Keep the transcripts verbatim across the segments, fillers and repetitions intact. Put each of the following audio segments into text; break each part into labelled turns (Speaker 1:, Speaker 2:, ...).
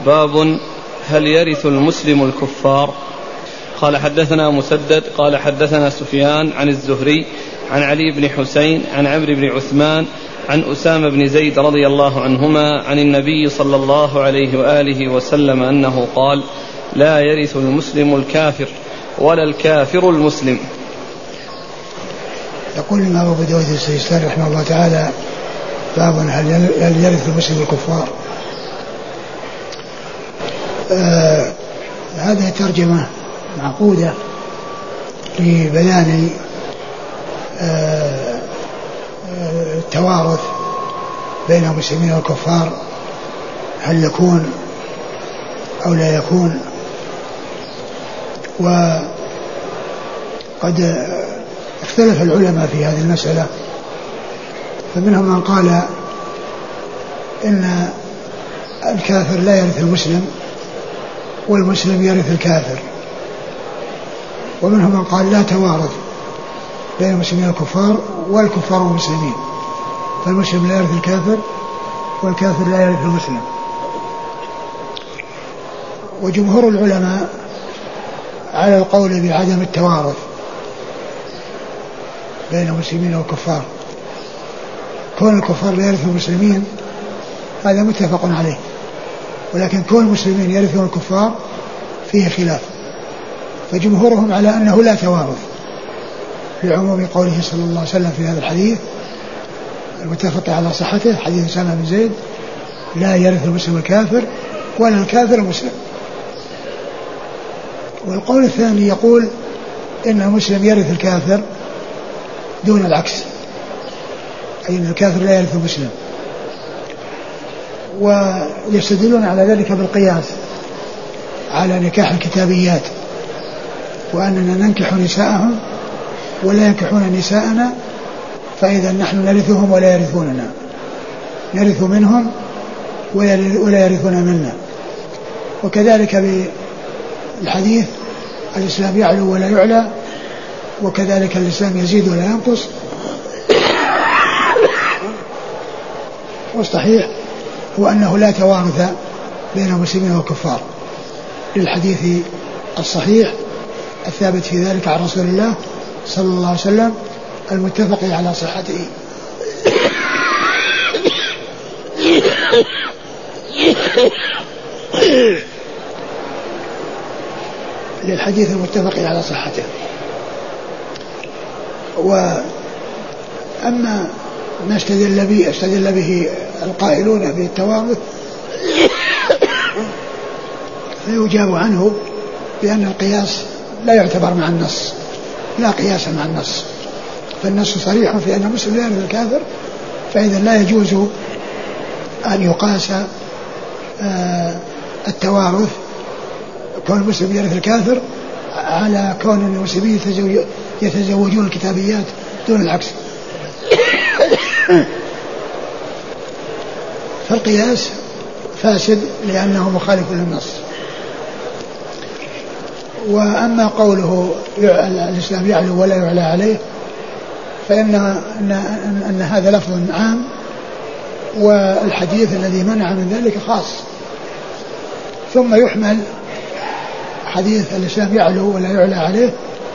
Speaker 1: باب هل يرث المسلم الكفار؟ قال حدثنا مسدد قال حدثنا سفيان عن الزهري عن علي بن حسين عن عمرو بن عثمان عن أسامة بن زيد رضي الله عنهما عن النبي صلى الله عليه وآله وسلم أنه قال: لا يرث المسلم الكافر ولا الكافر المسلم.
Speaker 2: يقول الإمام أبو داود السجستاني رحمه الله تعالى: باب هل يرث المسلم الكفار. آه هذه ترجمة معقودة لبيان آه التوارث بين المسلمين والكفار، هل يكون أو لا يكون. وقد اختلف العلماء في هذه المسألة، فمنهم من قال إن الكافر لا يرث المسلم والمسلم يرث الكافر، ومنهم من قال لا توارث بين المسلمين والكفار والكفار والمسلمين، فالمسلم لا يرث الكافر والكافر لا يرث المسلم. وجمهور العلماء على القول بعدم التوارث بين المسلمين والكفار، كون الكفار لا يرثوا المسلمين هذا متفق عليه، ولكن كون المسلمين يرثون الكفار فيه خلاف، فجمهورهم على أنه لا توارث لعموم قوله صلى الله عليه وسلم في هذا الحديث المتفق على صحته، حديث أسامة بن زيد: لا يرث المسلم الكافر ولا الكافر المسلم. والقول الثاني يقول إن المسلم يرث الكافر دون العكس، أي أن الكافر لا يرث المسلم، ويستدلون على ذلك بالقياس على نكاح الكتابيات، وأننا ننكح نساءهم ولا ينكحون نساءنا، فإذا نحن نرثهم ولا يرثوننا، نرث منهم ولا يرثون منا. وكذلك بالحديث: الإسلام يعلو ولا يعلى، وكذلك الإسلام يزيد ولا ينقص. والصحيح هو أنه لا توارث بين المسلمين والكفار، للحديث الصحيح الثابت في ذلك عن رسول الله صلى الله عليه وسلم المتفق على صحته. للحديث المتفق على صحته. وأما ما استدل به, استدل به القائلون بالتوارث فيجاب عنه بأن القياس لا يعتبر مع النص، لا قياس مع النص، فالنص صريح في أن المسلم لا يرث الكافر، فإذا لا يجوز أن يقاس آه التوارث كون المسلم يرث الكافر على كون المسلمين يتزوجون الكتابيات دون العكس. فالقياس فاسد لأنه مخالف للنص. وأما قوله الإسلام يعلو ولا يعلى عليه فإن أن, أن هذا لفظ عام، والحديث الذي منع من ذلك خاص، ثم يحمل حديث الإسلام يعلو ولا يعلى عليه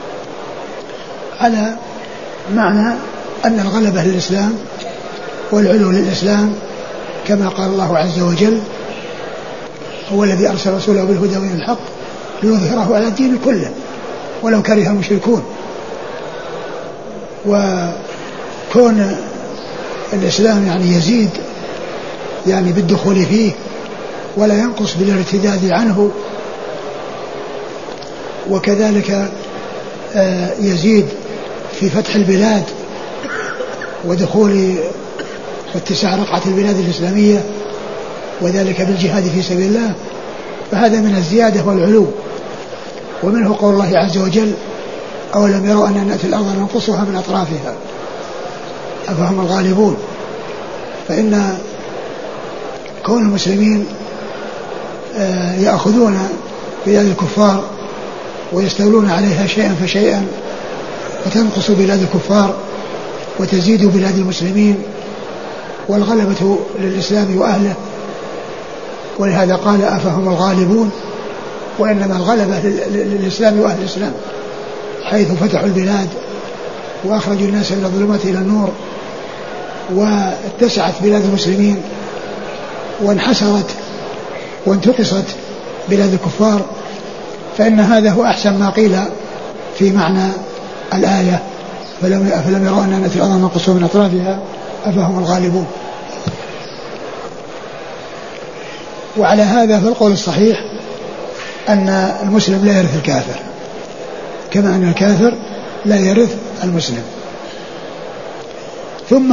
Speaker 2: على معنى أن الغلبة للإسلام والعلو للإسلام، كما قال الله عز وجل: هو الذي أرسل رسوله بالهدى ودين الحق ليظهره على الدين كله ولو كره المشركون. وكون الإسلام يعني يزيد يعني بالدخول فيه ولا ينقص بالارتداد عنه، وكذلك يزيد في فتح البلاد ودخول واتساع رقعة البلاد الإسلامية، وذلك بالجهاد في سبيل الله، فهذا من الزيادة والعلو. ومنه قول الله عز وجل: أولم يروا أن نأتي الأرض ننقصها من أطرافها أفهم الغالبون. فإن كون المسلمين يأخذون بلاد الكفار ويستولون عليها شيئا فشيئا، وتنقص بلاد الكفار وتزيد بلاد المسلمين، والغلبة للإسلام وأهله، ولهذا قال أفهم الغالبون، وإنما الغلبة للإسلام وأهل الإسلام، حيث فتحوا البلاد وأخرجوا الناس من الظلمات إلى النور، واتسعت بلاد المسلمين وانحسرت وانتقصت بلاد الكفار. فإن هذا هو أحسن ما قيل في معنى الآية فلم يروا أن نأتي الأرض ننقصها من أطرافها أفهم الغالبون. وعلى هذا فالقول الصحيح أن المسلم لا يرث الكافر، كما أن الكافر لا يرث المسلم. ثم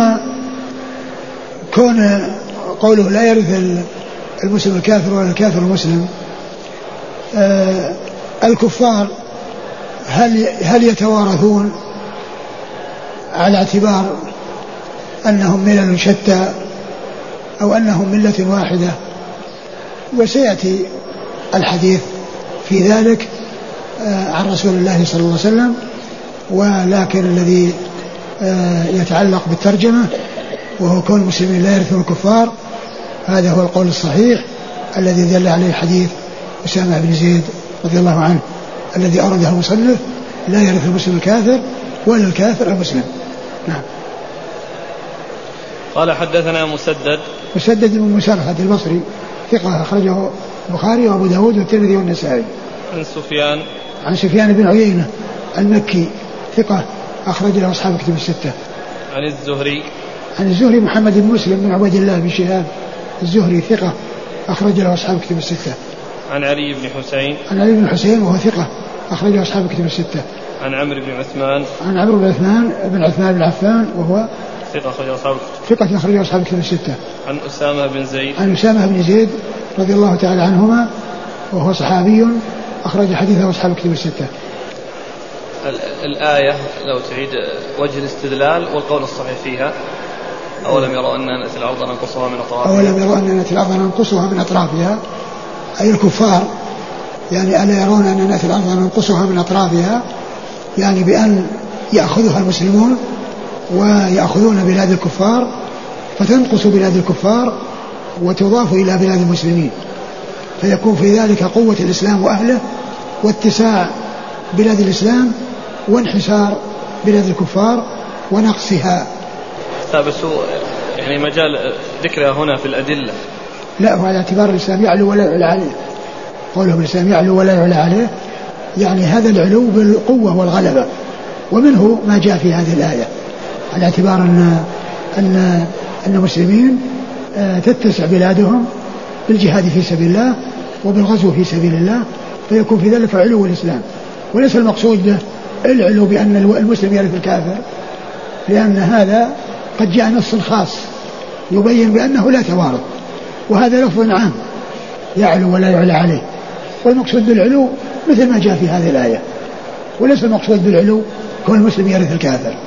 Speaker 2: كون قوله لا يرث المسلم الكافر ولا الكافر المسلم، آه الكفار هل هل يتوارثون على اعتبار أنهم ملل شتى أو أنهم ملة واحدة؟ وسيأتي الحديث في ذلك آه عن رسول الله صلى الله عليه وسلم، ولكن الذي آه يتعلق بالترجمة وهو كون المسلمين لا يرثون الكفار، هذا هو القول الصحيح الذي دل عليه حديث أسامة بن زيد رضي الله عنه الذي أورده المصنف: لا يرث المسلم الكافر ولا الكافر المسلم. نعم.
Speaker 1: قال حدثنا مسدد
Speaker 2: مسدد بن مسرهد البصري ثقة أخرجه البخاري وأبو داود والترمذي والنسائي.
Speaker 1: عن سفيان
Speaker 2: عن سفيان بن عيينة المكي ثقة أخرج له أصحاب الكتب الستة.
Speaker 1: عن الزهري
Speaker 2: عن الزهري محمد بن مسلم بن عبيد الله بن شهاب الزهري ثقة أخرج له أصحاب الكتب الستة.
Speaker 1: عن علي بن حسين
Speaker 2: عن علي بن حسين وهو ثقة أخرج له أصحاب الكتب الستة.
Speaker 1: عن عمرو بن عثمان
Speaker 2: عن عمرو بن عثمان بن عثمان بن عفان وهو
Speaker 1: ثقة أخرج أصحاب
Speaker 2: ثقة أخرج أصحاب الكتب الستة.
Speaker 1: عن أسامة بن زيد
Speaker 2: عن أسامة بن زيد رضي الله تعالى عنهما وهو صحابي أخرج حديثه أصحاب الكتب الستة.
Speaker 1: الآية لو تعيد وجه الاستدلال والقول الصحيح فيها: أولم يروا أن نأتي الأرض ننقصها من أطرافها
Speaker 2: أولم يروا أن نأتي الأرض ننقصها من أطرافها، أي الكفار، يعني ألا يرون أن نأتي الأرض ننقصها من أطرافها، يعني بأن يأخذها المسلمون ويأخذون بلاد الكفار فتنقص بلاد الكفار وتضاف إلى بلاد المسلمين، فيكون في ذلك قوة الإسلام وأهله واتساع بلاد الإسلام وانحسار بلاد الكفار ونقصها.
Speaker 1: بس يعني مجال ذكرها هنا في الأدلة
Speaker 2: لا، هو على اعتبار الإسلام يعلو ولا يعلى عليه، قوله الإسلام يعلو ولا يعلى عليه، يعني هذا العلو بالقوة والغلبة، ومنه ما جاء في هذه الآية على اعتبار أن أن أن المسلمين تتسع بلادهم بالجهاد في سبيل الله وبالغزو في سبيل الله، فيكون في ذلك علو الإسلام، وليس المقصود به العلو بأن المسلم يرث الكافر، لأن هذا قد جاء نص خاص يبين بأنه لا توارث، وهذا لفظ عام يعلو ولا يعلى عليه، والمقصود بالعلو مثل ما جاء في هذه الآية، وليس المقصود بالعلو كون المسلم يرث الكافر.